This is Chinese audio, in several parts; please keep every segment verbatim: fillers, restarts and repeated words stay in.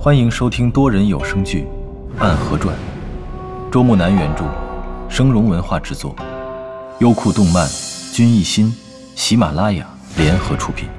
欢迎收听多人有声剧《暗河传》，周木南原著，生荣文化制作，优酷动漫、君艺心、喜马拉雅联合出品。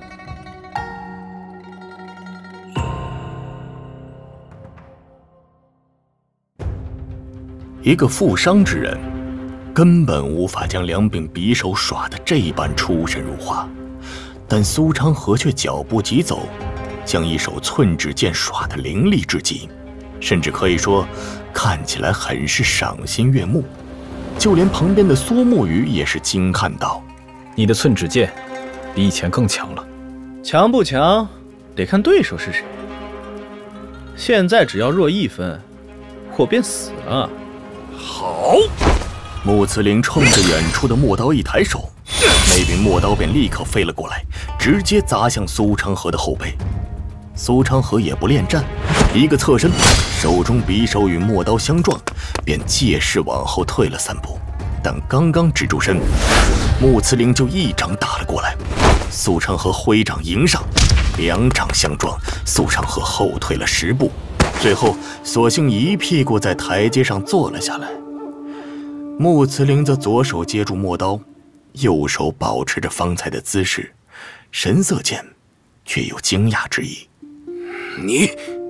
一个负伤之人，根本无法将两柄匕首耍得这般出神入化，但苏昌河却脚步疾走，将一手寸指剑耍得凌厉至极，甚至可以说看起来很是赏心悦目。就连旁边的苏沐雨也是惊叹道：“ 你的寸指剑比以前更强了。” 强不强，得看对手是谁。现在只要弱一分，我便死了。 好！穆慈林冲着远处的陌刀一抬手，那柄陌刀便立刻飞了过来，直接砸向苏昌河的后背。苏昌河也不恋战，一个侧身，手中匕首与陌刀相撞，便借势往后退了三步。但刚刚止住身，穆慈林就一掌打了过来。苏昌河挥掌迎上，两掌相撞，苏昌河后退了十步，最后索性一屁股在台阶上坐了下来。穆慈林则左手接住陌刀，右手保持着方才的姿势，神色间却有惊讶之意。 你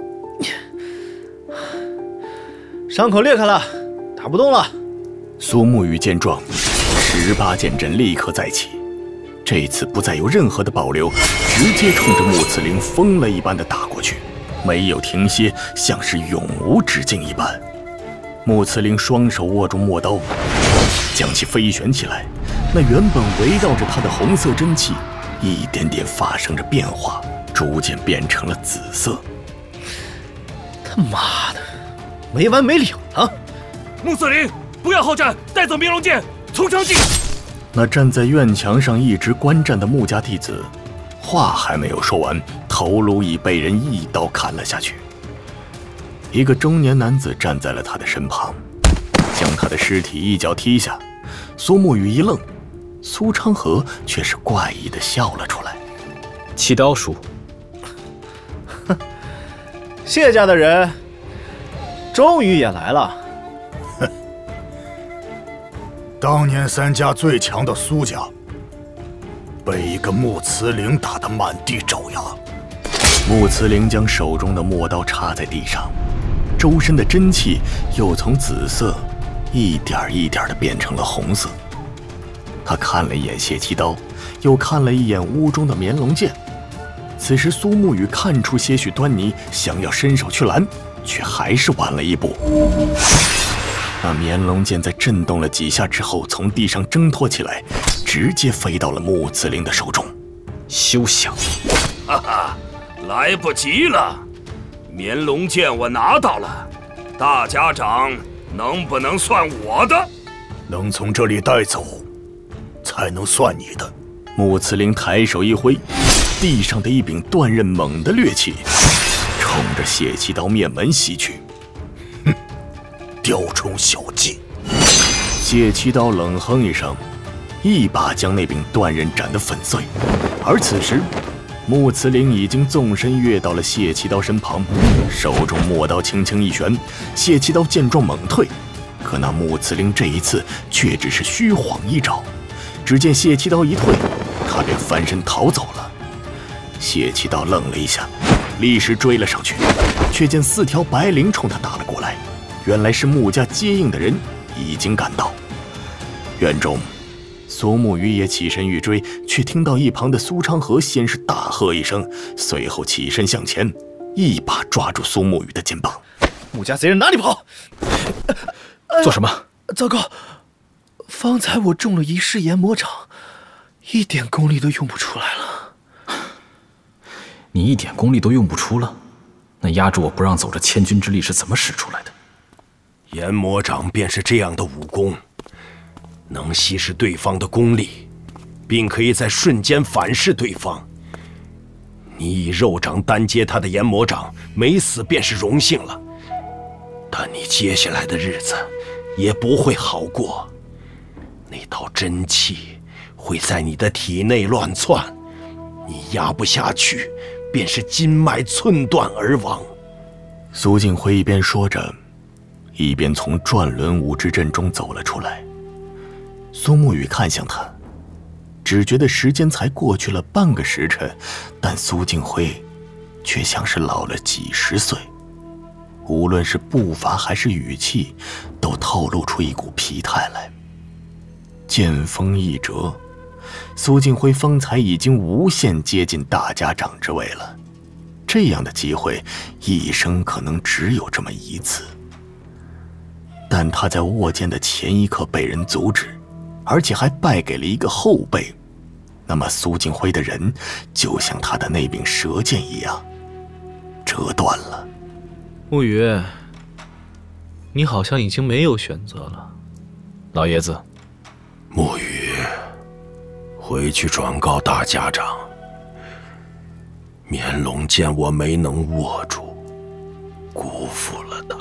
伤口裂开了，打不动了。 苏沐雨见状，十八剑阵立刻再起，这次不再有任何的保留，直接冲着穆慈林疯了一般的打过去，没有停歇，像是永无止境一般。穆慈林双手握住陌刀，将其飞旋起来，那原本围绕着他的红色真气一点点发生着变化，逐渐变成了紫色。 他妈的，没完没了了！ 穆斯林，不要好战，带走明龙剑，从长计。 那站在院墙上一直观战的穆家弟子，话还没有说完，头颅已被人一刀砍了下去。一个中年男子站在了他的身旁，将他的尸体一脚踢下。苏沐雨一愣，苏昌河却是怪异地笑了出来。 七刀叔， 谢家的人终于也来了。 哼，当年三家最强的苏家，被一个穆慈林打得满地找牙。 穆慈林将手中的陌刀插在地上，周身的真气又从紫色一点一点地变成了红色。他看了一眼血七刀，又看了一眼屋中的绵龙剑。此时苏沐雨看出些许端倪，想要伸手去拦，却还是晚了一步。那绵龙剑在震动了几下之后，从地上挣脱起来，直接飞到了穆慈林的手中。 休想！ 哈哈，来不及了！绵龙剑我拿到了，大家长能不能算我的？ 能从这里带走，才能算你的。 穆慈林抬手一挥，地上的一柄断刃猛地掠起，冲着血七刀面门袭去。 哼，雕虫小技！ 血七刀冷哼一声，一把将那柄断刃斩得粉碎。而此时，穆慈林已经纵身跃到了血七刀身旁，手中陌刀轻轻一旋，血七刀见状猛退。可那穆慈林这一次却只是虚晃一招，只见血七刀一退，他便翻身逃走了。血七刀愣了一下，立时追了上去，却见四条白绫冲他打了过来。原来是穆家接应的人已经赶到。院中，苏沐雨也起身欲追，却听到一旁的苏昌河先是大喝一声，随后起身向前，一把抓住苏沐雨的肩膀。 穆家贼人哪里跑？ 做什么？ 糟糕！方才我中了一式研魔掌，一点功力都用不出来了。 你一点功力都用不出了？那压住我不让走这千钧之力是怎么使出来的？ 研魔掌便是这样的武功，能稀释对方的功力，并可以在瞬间反噬对方。你以肉掌单接他的研魔掌，没死便是荣幸了。但你接下来的日子也不会好过，那道真气会在你的体内乱窜，你压不下去，便是筋脉寸断而亡。 苏静辉一边说着，一边从转轮武之阵中走了出来。苏沐雨看向他，只觉得时间才过去了半个时辰，但苏静辉却像是老了几十岁，无论是步伐还是语气，都透露出一股疲态来。剑锋一折，苏静辉方才已经无限接近大家长之位了，这样的机会一生可能只有这么一次。但他在握剑的前一刻被人阻止，而且还败给了一个后辈，那么苏静辉的人就像他的那柄蛇剑一样折断了。 沐雨，你好像已经没有选择了。 老爷子， 沐雨，回去转告大家长，绵龙剑我没能握住，辜负了他。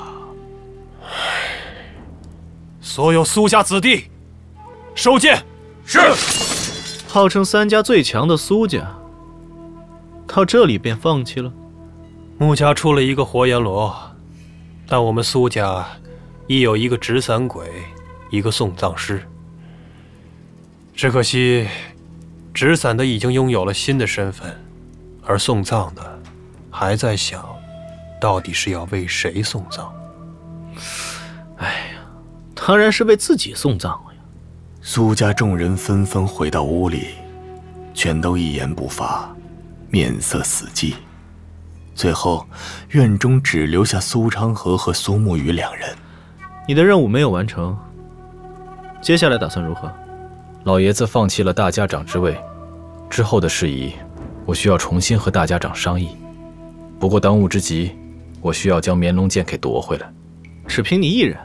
所有苏家子弟，收剑。 是。 号称三家最强的苏家，到这里便放弃了。 穆家出了一个活阎罗，但我们苏家亦有一个执伞鬼，一个送葬师。只可惜，执伞的已经拥有了新的身份，而送葬的还在想，到底是要为谁送葬。 哎呀，当然是为自己送葬了呀。 苏家众人纷纷回到屋里，全都一言不发，面色死寂。最后，院中只留下苏昌河和苏沐雨两人。 你的任务没有完成，接下来打算如何？ 老爷子放弃了大家长之位，之后的事宜，我需要重新和大家长商议。不过当务之急，我需要将绵龙剑给夺回来。 只凭你一人？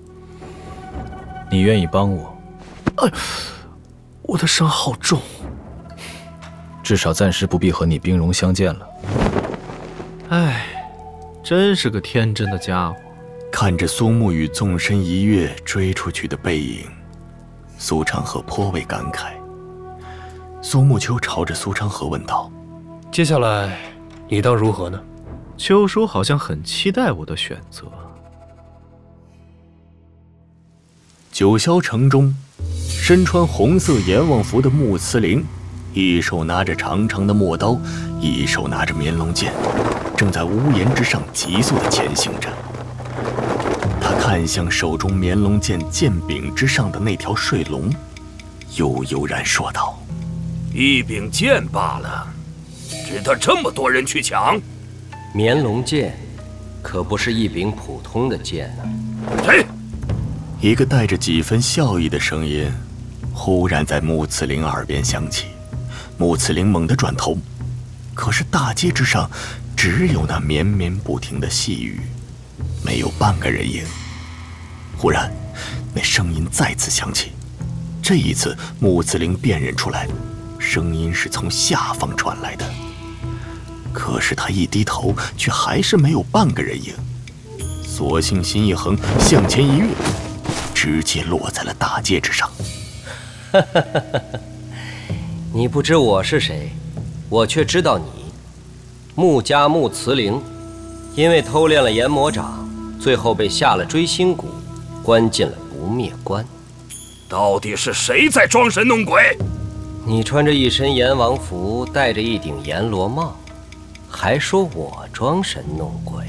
你愿意帮我？ 哎，我的伤好重。 至少暂时不必和你兵戎相见了。 哎，真是个天真的家伙。 看着苏沐雨纵身一跃追出去的背影，苏昌河颇为感慨。苏沐秋朝着苏昌河问道：“ 接下来你当如何呢？” 秋叔好像很期待我的选择。 九霄城中，身穿红色阎王服的穆慈陵，一手拿着长长的陌刀，一手拿着绵龙剑，正在屋檐之上急速地前行着。他看向手中绵龙剑剑柄之上的那条睡龙，悠悠然说道：“ 一柄剑罢了，值得这么多人去抢？ 绵龙剑可不是一柄普通的剑啊！” 谁？ 一个带着几分笑意的声音忽然在穆慈陵耳边响起。穆慈陵猛地转头，可是大街之上只有那绵绵不停的细雨，没有半个人影。忽然，那声音再次响起，这一次穆慈陵辨认出来，声音是从下方传来的。可是他一低头，却还是没有半个人影。索性心一横，向前一跃，直接落在了大街之上。 你不知我是谁，我却知道你。穆家穆慈陵，因为偷练了阎魔掌，最后被下了追星谷，关进了不灭关。 到底是谁在装神弄鬼？ 你穿着一身阎王服，戴着一顶阎罗帽，还说我装神弄鬼。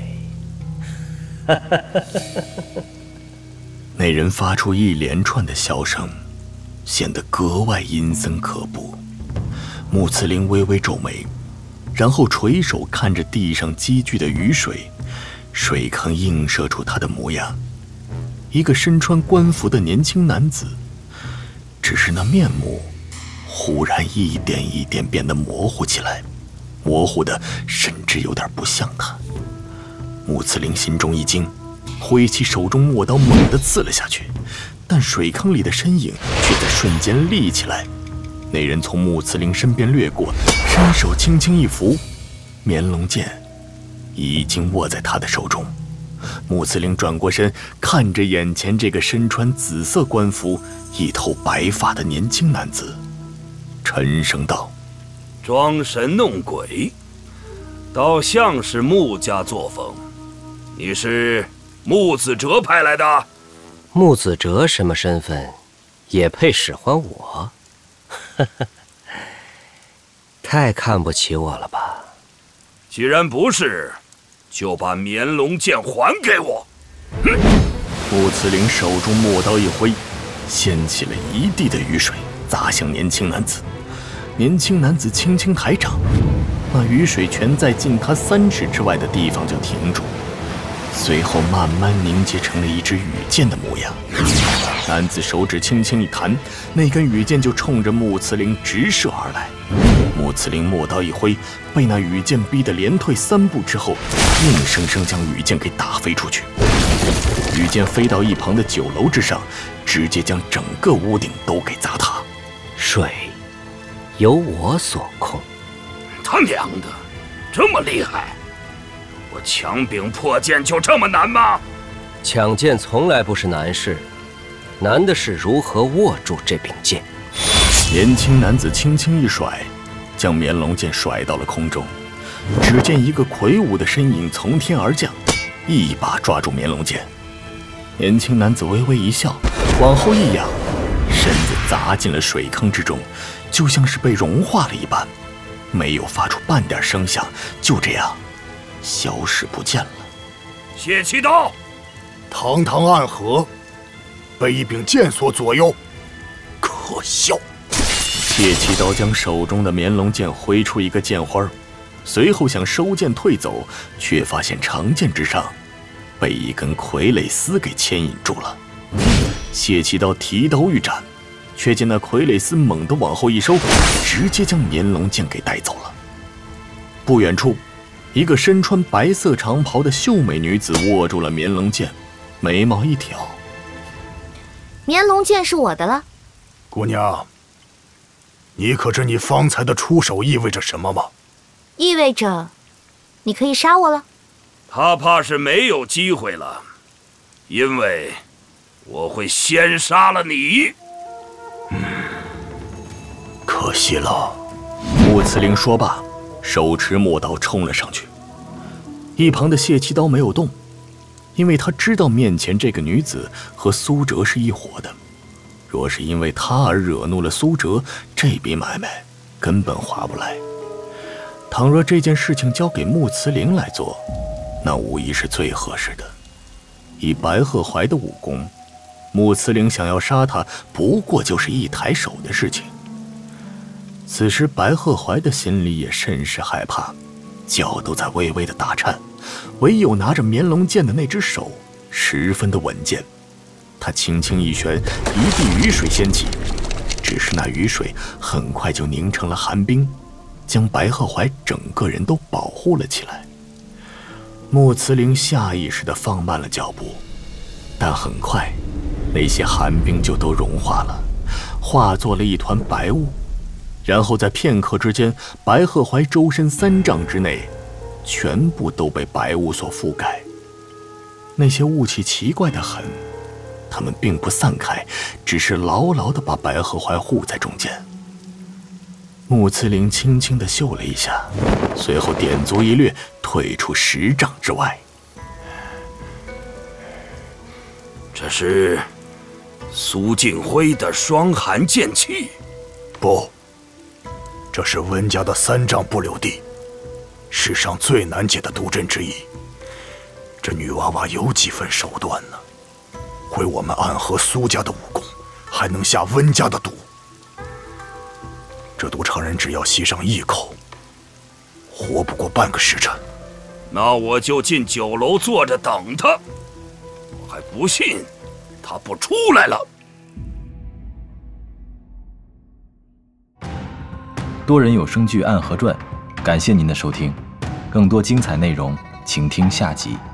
那人发出一连串的笑声，显得格外阴森可怖。穆慈陵微微皱眉，然后垂手看着地上积聚的雨水，水坑映射出他的模样，一个身穿官服的年轻男子。只是那面目忽然一点一点变得模糊起来，模糊的甚至有点不像他。穆慈陵心中一惊，挥起手中陌刀猛地刺了下去，但水坑里的身影却在瞬间立起来。那人从穆慈陵身边掠过，伸手轻轻一扶，绵龙剑已经握在他的手中。穆慈陵转过身，看着眼前这个身穿紫色官服、一头白发的年轻男子，沉声道：“ 装神弄鬼，倒像是穆家作风。 你是穆子哲派来的？ 穆子哲什么身份，也配使唤我？呵呵，太看不起我了吧？ 既然不是，就把绵龙剑还给我。 哼！穆慈陵手中墨刀一挥，掀起了一地的雨水，砸向年轻男子。年轻男子轻轻抬掌，那雨水全在近他三尺之外的地方就停住，随后慢慢凝结成了一支羽箭的模样。男子手指轻轻一弹，那根羽箭就冲着穆慈陵直射而来。穆慈陵墨刀一挥，被那羽箭逼得连退三步之后，硬生生将羽箭给打飞出去。羽箭飞到一旁的酒楼之上，直接将整个屋顶都给砸塌。 水由我所控。 他娘的，这么厉害！我强柄破剑就这么难吗？ 抢剑从来不是难事，难的是如何握住这柄剑。 年轻男子轻轻一甩，将绵龙剑甩到了空中。只见一个魁梧的身影从天而降，一把抓住绵龙剑。年轻男子微微一笑，往后一仰，身子砸进了水坑之中，就像是被融化了一般，没有发出半点声响，就这样消失不见了。 血气刀， 堂堂暗河，被一柄剑所左右，可笑！ 血气刀将手中的绵龙剑挥出一个剑花，随后想收剑退走，却发现长剑之上被一根傀儡丝给牵引住了。血气刀提刀欲斩，却见那傀儡丝猛地往后一收，直接将绵龙剑给带走了。不远处，一个身穿白色长袍的秀美女子握住了绵龙剑，眉毛一挑：“ 绵龙剑是我的了。” 姑娘，你可知你方才的出手意味着什么吗？ 意味着你可以杀我了。 他怕是没有机会了，因为我会先杀了你。 嗯，可惜了。 穆慈陵说罢，手持墨刀冲了上去。一旁的谢七刀没有动，因为他知道面前这个女子和苏哲是一伙的。若是因为他而惹怒了苏哲，这笔买卖根本划不来。倘若这件事情交给穆慈陵来做，那无疑是最合适的。以白鹤怀的武功，穆慈陵想要杀他，不过就是一抬手的事情。此时白鹤怀的心里也甚是害怕，脚都在微微的打颤，唯有拿着绵龙剑的那只手十分的稳健。他轻轻一旋，一地雨水掀起，只是那雨水很快就凝成了寒冰，将白鹤怀整个人都保护了起来。穆慈陵下意识地放慢了脚步，但很快那些寒冰就都融化了，化作了一团白雾，然后在片刻之间，白鹤怀周身三丈之内全部都被白雾所覆盖。那些雾气奇怪得很，它们并不散开，只是牢牢地把白鹤怀护在中间。穆慈陵轻轻地嗅了一下，随后点足一掠，退出十丈之外。 这是苏敬辉的双寒剑气？ 不，这是温家的三丈不留地，世上最难解的毒阵之一。这女娃娃有几分手段呢？会我们暗合苏家的武功，还能下温家的毒。这毒常人只要吸上一口，活不过半个时辰。 那我就进酒楼坐着等他，我还不信他不出来了。 多人有声剧《暗河传》，感谢您的收听，更多精彩内容，请听下集。